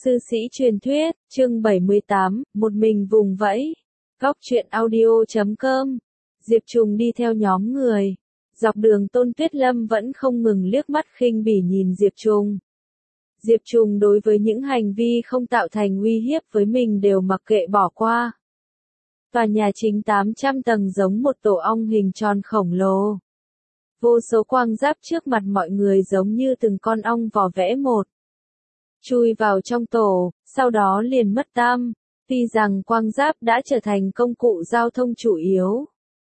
Sư sĩ truyền thuyết, chương 78, một mình vùng vẫy. Góc truyện audio.com. Diệp Trùng đi theo nhóm người. Dọc đường Tôn Tuyết Lâm vẫn không ngừng liếc mắt khinh bỉ nhìn Diệp Trùng. Diệp Trùng đối với những hành vi không tạo thành uy hiếp với mình đều mặc kệ bỏ qua. Tòa nhà chính 800 tầng giống một tổ ong hình tròn khổng lồ. Vô số quang giáp trước mặt mọi người giống như từng con ong vò vẽ một. Chui vào trong tổ, sau đó liền mất tăm. Tuy rằng quang giáp đã trở thành công cụ giao thông chủ yếu,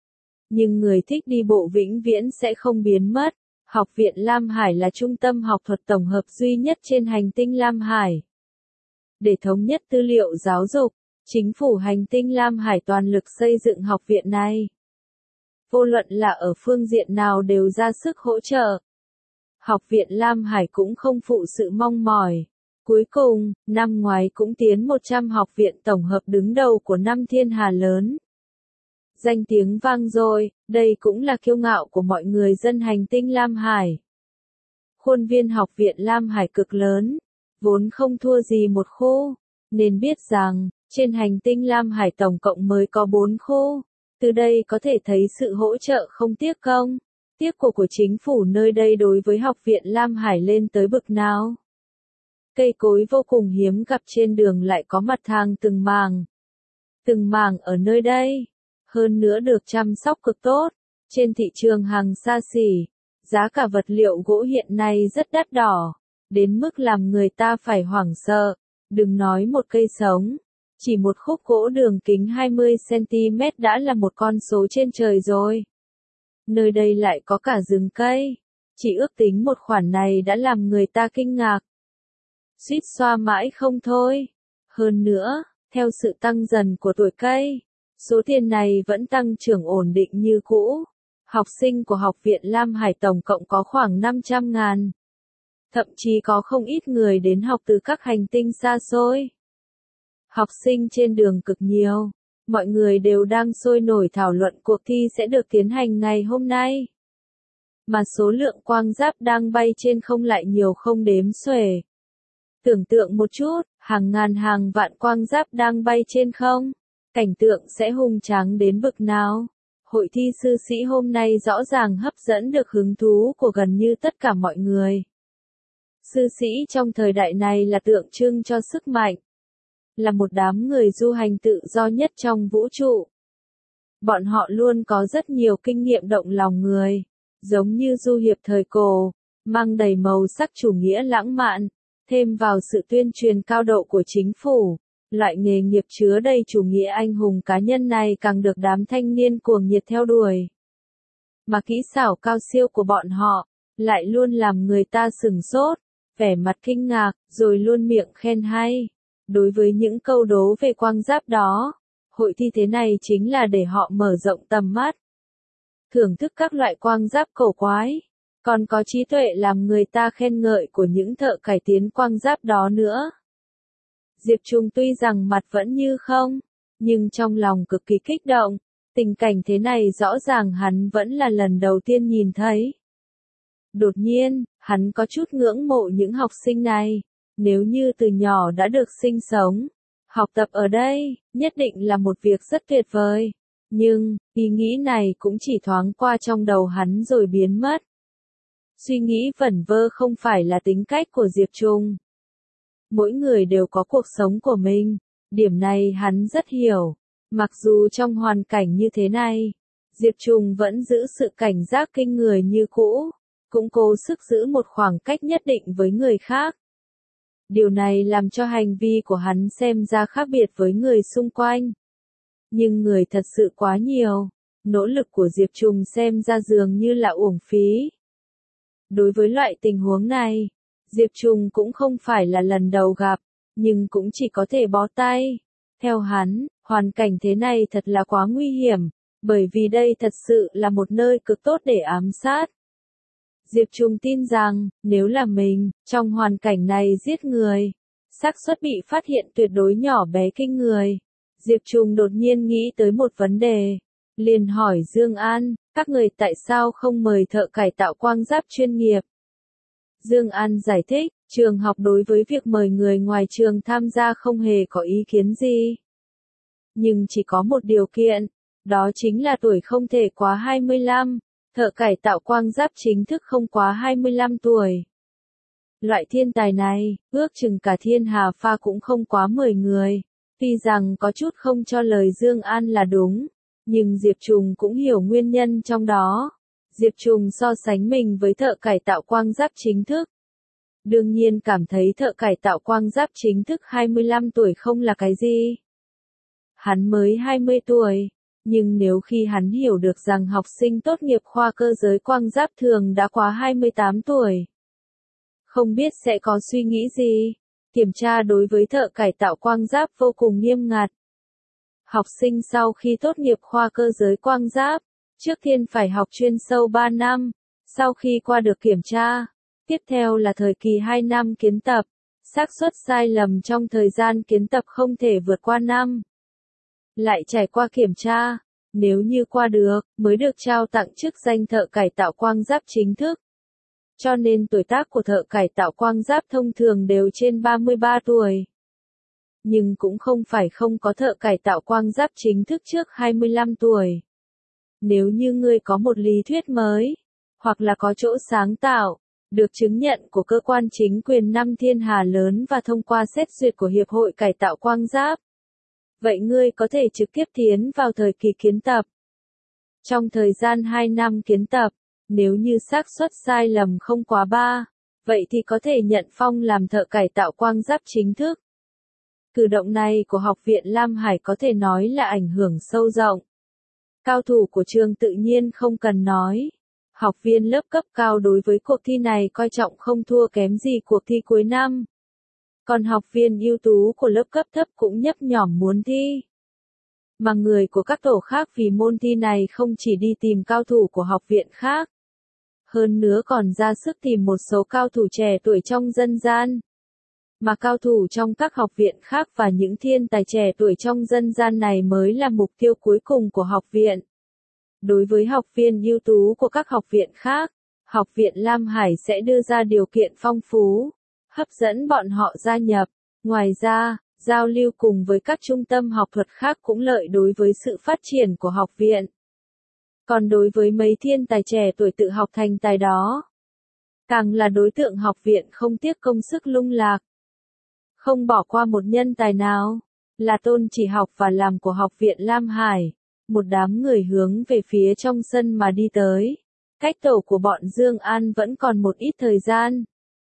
nhưng người thích đi bộ vĩnh viễn sẽ không biến mất. Học viện Lam Hải là trung tâm học thuật tổng hợp duy nhất trên hành tinh Lam Hải. Để thống nhất tư liệu giáo dục, chính phủ hành tinh Lam Hải toàn lực xây dựng học viện này. Vô luận là ở phương diện nào đều ra sức hỗ trợ. Học viện Lam Hải cũng không phụ sự mong mỏi. Cuối cùng, năm ngoái cũng tiến 100 học viện tổng hợp đứng đầu của năm thiên hà lớn. Danh tiếng vang dội, đây cũng là kiêu ngạo của mọi người dân hành tinh Lam Hải. Khuôn viên học viện Lam Hải cực lớn, vốn không thua gì một khu, nên biết rằng, trên hành tinh Lam Hải tổng cộng mới có 4 khu. Từ đây có thể thấy sự hỗ trợ không tiếc công, tiếc của chính phủ nơi đây đối với học viện Lam Hải lên tới bực nào. Cây cối vô cùng hiếm gặp trên đường lại có mặt thang từng màng. Từng màng ở nơi đây, hơn nữa được chăm sóc cực tốt. Trên thị trường hàng xa xỉ, giá cả vật liệu gỗ hiện nay rất đắt đỏ, đến mức làm người ta phải hoảng sợ. Đừng nói một cây sống, chỉ một khúc gỗ đường kính 20cm đã là một con số trên trời rồi. Nơi đây lại có cả rừng cây, chỉ ước tính một khoản này đã làm người ta kinh ngạc. Suýt xoa mãi không thôi. Hơn nữa, theo sự tăng dần của tuổi cây, số tiền này vẫn tăng trưởng ổn định như cũ. Học sinh của học viện Lam Hải tổng cộng có khoảng 500.000. Thậm chí có không ít người đến học từ các hành tinh xa xôi. Học sinh trên đường cực nhiều, mọi người đều đang sôi nổi thảo luận cuộc thi sẽ được tiến hành ngày hôm nay. Mà số lượng quang giáp đang bay trên không lại nhiều không đếm xuể. Tưởng tượng một chút, hàng ngàn hàng vạn quang giáp đang bay trên không, cảnh tượng sẽ hùng tráng đến bực nào. Hội thi sư sĩ hôm nay rõ ràng hấp dẫn được hứng thú của gần như tất cả mọi người. Sư sĩ trong thời đại này là tượng trưng cho sức mạnh, là một đám người du hành tự do nhất trong vũ trụ. Bọn họ luôn có rất nhiều kinh nghiệm động lòng người, giống như du hiệp thời cổ, mang đầy màu sắc chủ nghĩa lãng mạn. Thêm vào sự tuyên truyền cao độ của chính phủ, loại nghề nghiệp chứa đầy chủ nghĩa anh hùng cá nhân này càng được đám thanh niên cuồng nhiệt theo đuổi. Mà kỹ xảo cao siêu của bọn họ, lại luôn làm người ta sửng sốt, vẻ mặt kinh ngạc, rồi luôn miệng khen hay. Đối với những câu đố về quang giáp đó, hội thi thế này chính là để họ mở rộng tầm mắt. Thưởng thức các loại quang giáp cổ quái. Còn có trí tuệ làm người ta khen ngợi của những thợ cải tiến quang giáp đó nữa. Diệp Trùng tuy rằng mặt vẫn như không, nhưng trong lòng cực kỳ kích động. Tình cảnh thế này rõ ràng hắn vẫn là lần đầu tiên nhìn thấy. Đột nhiên, hắn có chút ngưỡng mộ những học sinh này. Nếu như từ nhỏ đã được sinh sống, học tập ở đây, nhất định là một việc rất tuyệt vời. Nhưng, ý nghĩ này cũng chỉ thoáng qua trong đầu hắn rồi biến mất. Suy nghĩ vẩn vơ không phải là tính cách của Diệp Trùng. Mỗi người đều có cuộc sống của mình, điểm này hắn rất hiểu. Mặc dù trong hoàn cảnh như thế này, Diệp Trùng vẫn giữ sự cảnh giác kinh người như cũ, cũng cố sức giữ một khoảng cách nhất định với người khác. Điều này làm cho hành vi của hắn xem ra khác biệt với người xung quanh. Nhưng người thật sự quá nhiều, nỗ lực của Diệp Trùng xem ra dường như là uổng phí. Đối với loại tình huống này, Diệp Trùng cũng không phải là lần đầu gặp, nhưng cũng chỉ có thể bó tay. Theo hắn, hoàn cảnh thế này thật là quá nguy hiểm, bởi vì đây thật sự là một nơi cực tốt để ám sát. Diệp Trùng tin rằng, nếu là mình, trong hoàn cảnh này giết người, xác suất bị phát hiện tuyệt đối nhỏ bé kinh người. Diệp Trùng đột nhiên nghĩ tới một vấn đề. Liền hỏi Dương An, các người tại sao không mời thợ cải tạo quang giáp chuyên nghiệp? Dương An giải thích, Trường học đối với việc mời người ngoài trường tham gia không hề có ý kiến gì. Nhưng chỉ có một điều kiện, đó chính là tuổi không thể quá 25, thợ cải tạo quang giáp chính thức không quá 25 tuổi. Loại thiên tài này, ước chừng cả thiên hà pha cũng không quá 10 người. Tuy rằng có chút không cho lời Dương An là đúng, nhưng Diệp Trùng cũng hiểu nguyên nhân trong đó. Diệp Trùng so sánh mình với thợ cải tạo quang giáp chính thức. Đương nhiên cảm thấy thợ cải tạo quang giáp chính thức 25 tuổi không là cái gì. Hắn mới 20 tuổi, nhưng nếu khi hắn hiểu được rằng học sinh tốt nghiệp khoa cơ giới quang giáp thường đã quá 28 tuổi, không biết sẽ có suy nghĩ gì. Kiểm tra đối với thợ cải tạo quang giáp vô cùng nghiêm ngặt. Học sinh sau khi tốt nghiệp khoa cơ giới quang giáp, trước tiên phải học chuyên sâu 3 năm, sau khi qua được kiểm tra, tiếp theo là thời kỳ 2 năm kiến tập, xác suất sai lầm trong thời gian kiến tập không thể vượt qua 5. Lại trải qua kiểm tra, nếu như qua được, mới được trao tặng chức danh thợ cải tạo quang giáp chính thức. Cho nên tuổi tác của thợ cải tạo quang giáp thông thường đều trên 33 tuổi. Nhưng cũng không phải không có thợ cải tạo quang giáp chính thức trước 25 tuổi. Nếu như ngươi có một lý thuyết mới, hoặc là có chỗ sáng tạo, được chứng nhận của cơ quan chính quyền 5 thiên hà lớn và thông qua xét duyệt của Hiệp hội Cải tạo Quang Giáp, vậy ngươi có thể trực tiếp tiến vào thời kỳ kiến tập. Trong thời gian 2 năm kiến tập, nếu như xác suất sai lầm không quá 3, vậy thì có thể nhận phong làm thợ cải tạo quang giáp chính thức. Cử động này của Học viện Lam Hải có thể nói là ảnh hưởng sâu rộng. Cao thủ của trường tự nhiên không cần nói. Học viên lớp cấp cao đối với cuộc thi này coi trọng không thua kém gì cuộc thi cuối năm. Còn học viên ưu tú của lớp cấp thấp cũng nhấp nhổm muốn thi. Mà người của các tổ khác vì môn thi này không chỉ đi tìm cao thủ của học viện khác, hơn nữa còn ra sức tìm một số cao thủ trẻ tuổi trong dân gian. Mà cao thủ trong các học viện khác và những thiên tài trẻ tuổi trong dân gian này mới là mục tiêu cuối cùng của học viện. Đối với học viên ưu tú của các học viện khác, Học viện Lam Hải sẽ đưa ra điều kiện phong phú, hấp dẫn bọn họ gia nhập. Ngoài ra, giao lưu cùng với các trung tâm học thuật khác cũng lợi đối với sự phát triển của học viện. Còn đối với mấy thiên tài trẻ tuổi tự học thành tài đó, càng là đối tượng học viện không tiếc công sức lung lạc. Không bỏ qua một nhân tài nào, là tôn chỉ học và làm của Học viện Lam Hải. Một đám người hướng về phía trong sân mà đi tới. Cách tổ của bọn Dương An vẫn còn một ít thời gian.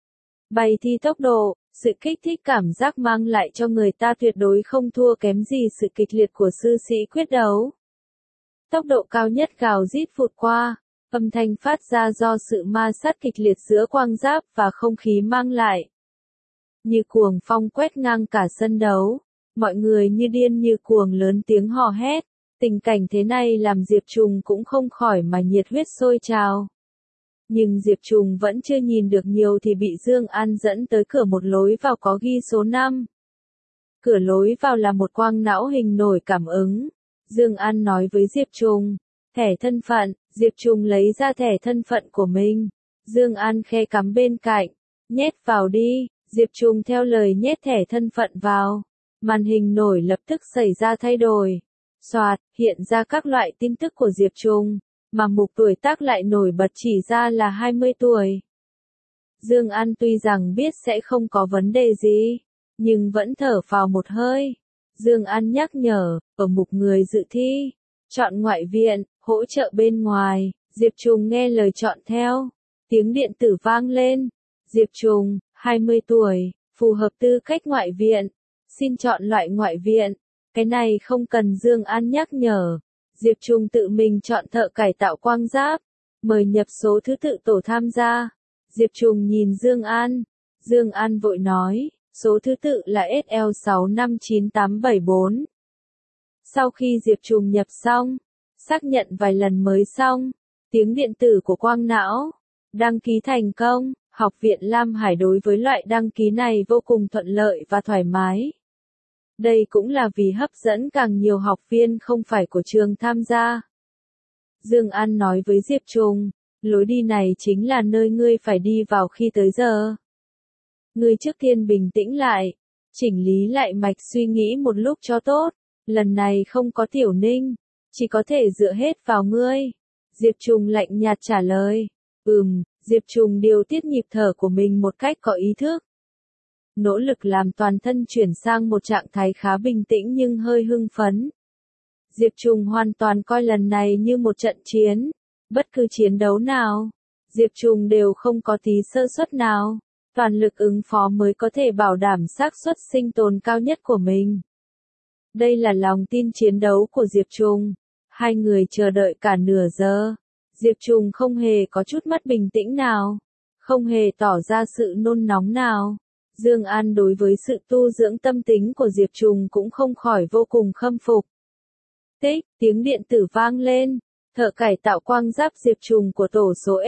Bay thi tốc độ, sự kích thích cảm giác mang lại cho người ta tuyệt đối không thua kém gì sự kịch liệt của sư sĩ quyết đấu. Tốc độ cao nhất gào rít vụt qua, âm thanh phát ra do sự ma sát kịch liệt giữa quang giáp và không khí mang lại. Như cuồng phong quét ngang cả sân đấu, mọi người như điên như cuồng lớn tiếng hò hét. Tình cảnh thế này làm Diệp Trùng cũng không khỏi mà nhiệt huyết sôi trào. Nhưng Diệp Trùng vẫn chưa nhìn được nhiều thì bị Dương An dẫn tới cửa một lối vào có ghi số 5. Cửa lối vào là một quang não hình nổi cảm ứng. Dương An nói với Diệp Trùng, thẻ thân phận. Diệp Trùng lấy ra thẻ thân phận của mình. Dương An khe cắm bên cạnh, nhét vào đi. Diệp Trùng theo lời nhét thẻ thân phận vào. Màn hình nổi lập tức xảy ra thay đổi. Soạt, hiện ra các loại tin tức của Diệp Trùng, mà mục tuổi tác lại nổi bật chỉ ra là 20 tuổi. Dương An tuy rằng biết sẽ không có vấn đề gì, nhưng vẫn thở phào một hơi. Dương An nhắc nhở, ở mục người dự thi, chọn ngoại viện, hỗ trợ bên ngoài. Diệp Trùng nghe lời chọn theo. Tiếng điện tử vang lên. Diệp Trùng, 20 tuổi, phù hợp tư cách ngoại viện. Xin chọn loại ngoại viện. Cái này không cần Dương An nhắc nhở. Diệp Trùng tự mình chọn thợ cải tạo quang giáp. Mời nhập số thứ tự tổ tham gia. Diệp Trùng nhìn Dương An. Dương An vội nói, số thứ tự là SL659874. Sau khi Diệp Trùng nhập xong, xác nhận vài lần mới xong, tiếng điện tử của quang não. Đăng ký thành công. Học viện Lam Hải đối với loại đăng ký này vô cùng thuận lợi và thoải mái. Đây cũng là vì hấp dẫn càng nhiều học viên không phải của trường tham gia. Dương An nói với Diệp Trùng, lối đi này chính là nơi ngươi phải đi vào khi tới giờ. Ngươi trước tiên bình tĩnh lại, chỉnh lý lại mạch suy nghĩ một lúc cho tốt, lần này không có Tiểu Ninh, chỉ có thể dựa hết vào ngươi. Diệp Trùng lạnh nhạt trả lời. Diệp Trùng điều tiết nhịp thở của mình một cách có ý thức. Nỗ lực làm toàn thân chuyển sang một trạng thái khá bình tĩnh nhưng hơi hưng phấn. Diệp Trùng hoàn toàn coi lần này như một trận chiến. Bất cứ chiến đấu nào, Diệp Trùng đều không có tí sơ suất nào. Toàn lực ứng phó mới có thể bảo đảm xác suất sinh tồn cao nhất của mình. Đây là lòng tin chiến đấu của Diệp Trùng. Hai người chờ đợi cả nửa giờ. Diệp Trùng không hề có chút mất bình tĩnh nào. Không hề tỏ ra sự nôn nóng nào. Dương An đối với sự tu dưỡng tâm tính của Diệp Trùng cũng không khỏi vô cùng khâm phục. Tích, tiếng điện tử vang lên. Thợ cải tạo quang giáp Diệp Trùng của tổ số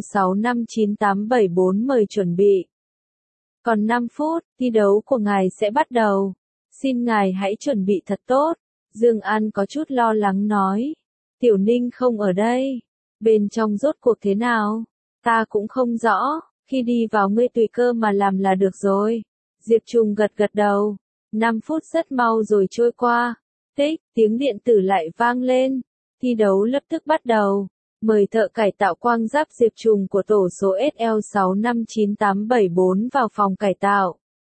SL659874 mời chuẩn bị. Còn 5 phút, thi đấu của ngài sẽ bắt đầu. Xin ngài hãy chuẩn bị thật tốt. Dương An có chút lo lắng nói. Tiểu Ninh không ở đây. Bên trong rốt cuộc thế nào? Ta cũng không rõ. Khi đi vào ngươi tùy cơ mà làm là được rồi. Diệp Trùng gật gật đầu. 5 phút rất mau rồi trôi qua. Tích, tiếng điện tử lại vang lên. Thi đấu lập tức bắt đầu. Mời thợ cải tạo quang giáp Diệp Trùng của tổ số SL659874 vào phòng cải tạo.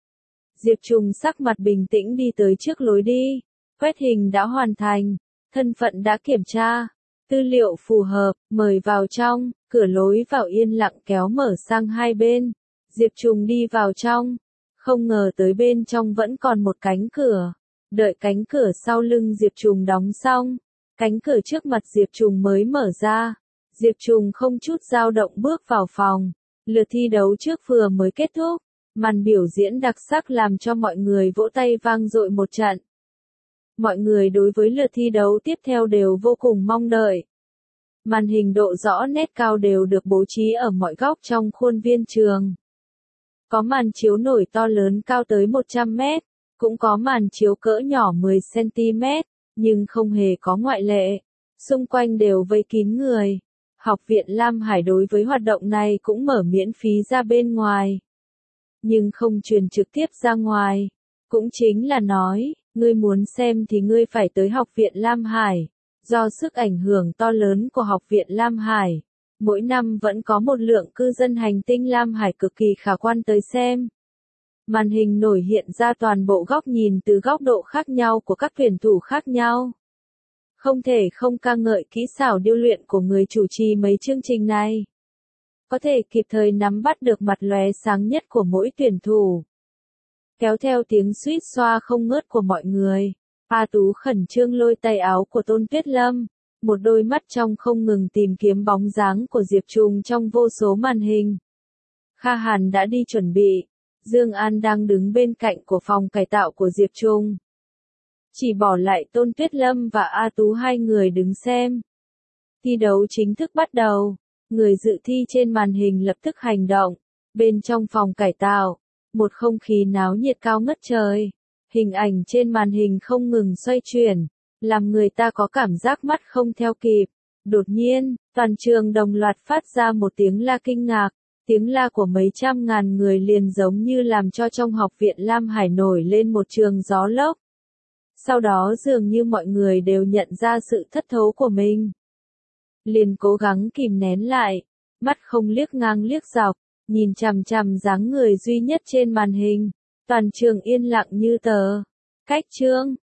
Diệp Trùng sắc mặt bình tĩnh đi tới trước lối đi. Quét hình đã hoàn thành. Thân phận đã kiểm tra. Tư liệu phù hợp, mời vào trong. Cửa lối vào yên lặng kéo mở sang hai bên. Diệp Trùng đi vào trong. Không ngờ tới bên trong vẫn còn một cánh cửa. Đợi cánh cửa sau lưng Diệp Trùng đóng xong. Cánh cửa trước mặt Diệp Trùng mới mở ra. Diệp Trùng không chút dao động bước vào phòng. Lượt thi đấu trước vừa mới kết thúc. Màn biểu diễn đặc sắc làm cho mọi người vỗ tay vang dội một trận. Mọi người đối với lượt thi đấu tiếp theo đều vô cùng mong đợi. Màn hình độ rõ nét cao đều được bố trí ở mọi góc trong khuôn viên trường. Có màn chiếu nổi to lớn cao tới 100 mét, cũng có màn chiếu cỡ nhỏ 10 cm, nhưng không hề có ngoại lệ. Xung quanh đều vây kín người. Học viện Lam Hải đối với hoạt động này cũng mở miễn phí ra bên ngoài. Nhưng không truyền trực tiếp ra ngoài. Cũng chính là nói, ngươi muốn xem thì ngươi phải tới Học viện Lam Hải. Do sức ảnh hưởng to lớn của Học viện Lam Hải, mỗi năm vẫn có một lượng cư dân hành tinh Lam Hải cực kỳ khả quan tới xem. Màn hình nổi hiện ra toàn bộ góc nhìn từ góc độ khác nhau của các tuyển thủ khác nhau. Không thể không ca ngợi kỹ xảo điêu luyện của người chủ trì mấy chương trình này. Có thể kịp thời nắm bắt được mặt lóe sáng nhất của mỗi tuyển thủ. Kéo theo tiếng suýt xoa không ngớt của mọi người. A Tú khẩn trương lôi tay áo của Tôn Tuyết Lâm, một đôi mắt trong không ngừng tìm kiếm bóng dáng của Diệp Trùng trong vô số màn hình. Kha Hàn đã đi chuẩn bị, Dương An đang đứng bên cạnh của phòng cải tạo của Diệp Trùng. Chỉ bỏ lại Tôn Tuyết Lâm và A Tú hai người đứng xem. Thi đấu chính thức bắt đầu, người dự thi trên màn hình lập tức hành động. Bên trong phòng cải tạo, một không khí náo nhiệt cao ngất trời. Hình ảnh trên màn hình không ngừng xoay chuyển, làm người ta có cảm giác mắt không theo kịp. Đột nhiên, toàn trường đồng loạt phát ra một tiếng la kinh ngạc. Tiếng la của mấy trăm ngàn người liền giống như làm cho trong Học viện Lam Hải nổi lên một trường gió lốc. Sau đó dường như mọi người đều nhận ra sự thất thố của mình. Liền cố gắng kìm nén lại, mắt không liếc ngang liếc dọc, nhìn chằm chằm dáng người duy nhất trên màn hình. Toàn trường yên lặng như tờ. Cách chương.